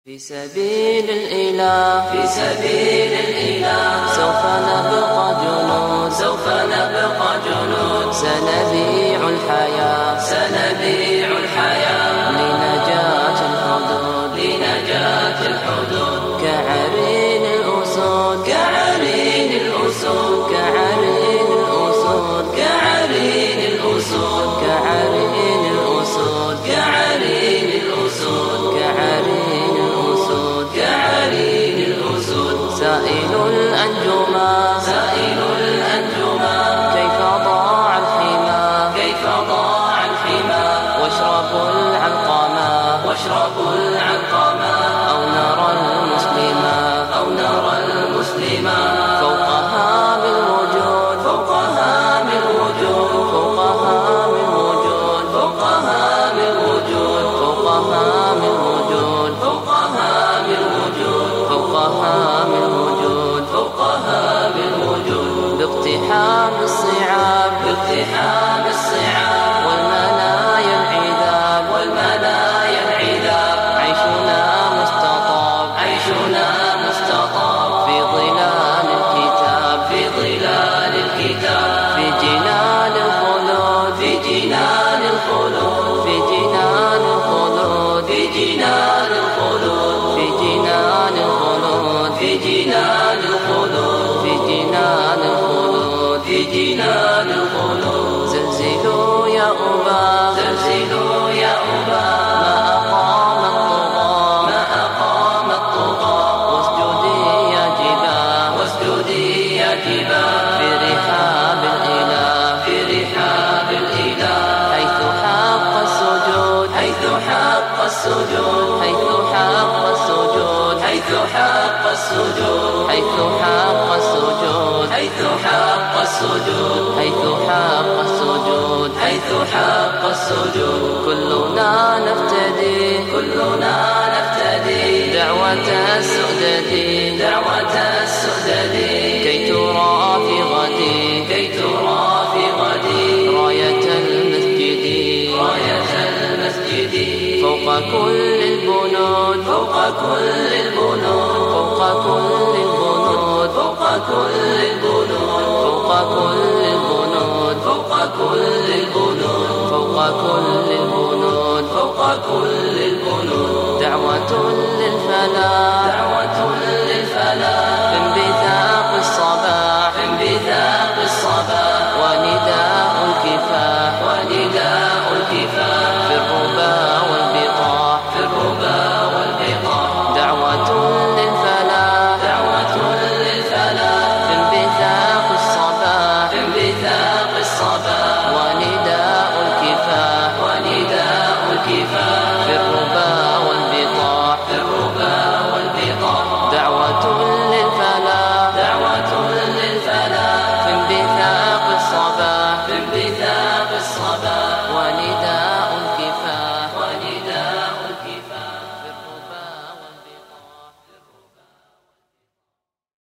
في سبيل الإله في سبيل الإله سوف نبقى جنود سوف نبقى جنود سنبيع الحياة سنبيع الحياة لنجاة الحدود لنجاة الحدود كعرين الأسود كعرين الأسود كعرين الأسود كعرين الأسود كعرين الأسود كعرين الأسود كعرين كعرين الأسود سائل الأنجما سائل الأنجما كيف ضاع الحمى كيف ضاع الحمى واشربوا العلقما واشربوا العلقما أو نرى المسلما أو نرى المسلما فوقها من وجود فوقها من وجود فوقها من وجود فوقها من وجود فوقها من وجود فوقها من وجود فوقها من وجود فوقها من وجود باقتحام الصعاب باقتحام الصعاب والمنايا العذاب والمنايا العذاب عيشنا مستطاب عيشنا مستطاب في ظلال الكتاب في ظلال الكتاب في جنان الخلود في جنان الخلود في جنان الخلود في جنان الخلود في جنان الخلود في جنان الخلود في جنان الخلود في جنان الخلود زلزلوا يا أبا زلزلوا يا أبا ما أقام الطغاة واسجدي يا جبال واسجدي يا جبال في رحاب الإله في رحاب الإله حيث حق السجود حيث حق السجود حيث حق السجود حيث حق السجود حيث حق السجود حيث حق السجود حيث حق السجود حيث حق السجود كلنا نفتدي كلنا نفتدي دعوة السؤدد دعوة السؤدد كي ترى في غدي كي ترى في غدي راية المسجد راية المسجد فوق كل البنود فوق كل البنود فوق كل البنود فوق كل البنود فوق كل البنود فوق كل البنود فوق كل البنود فوق كل البنود دعوة للفلاح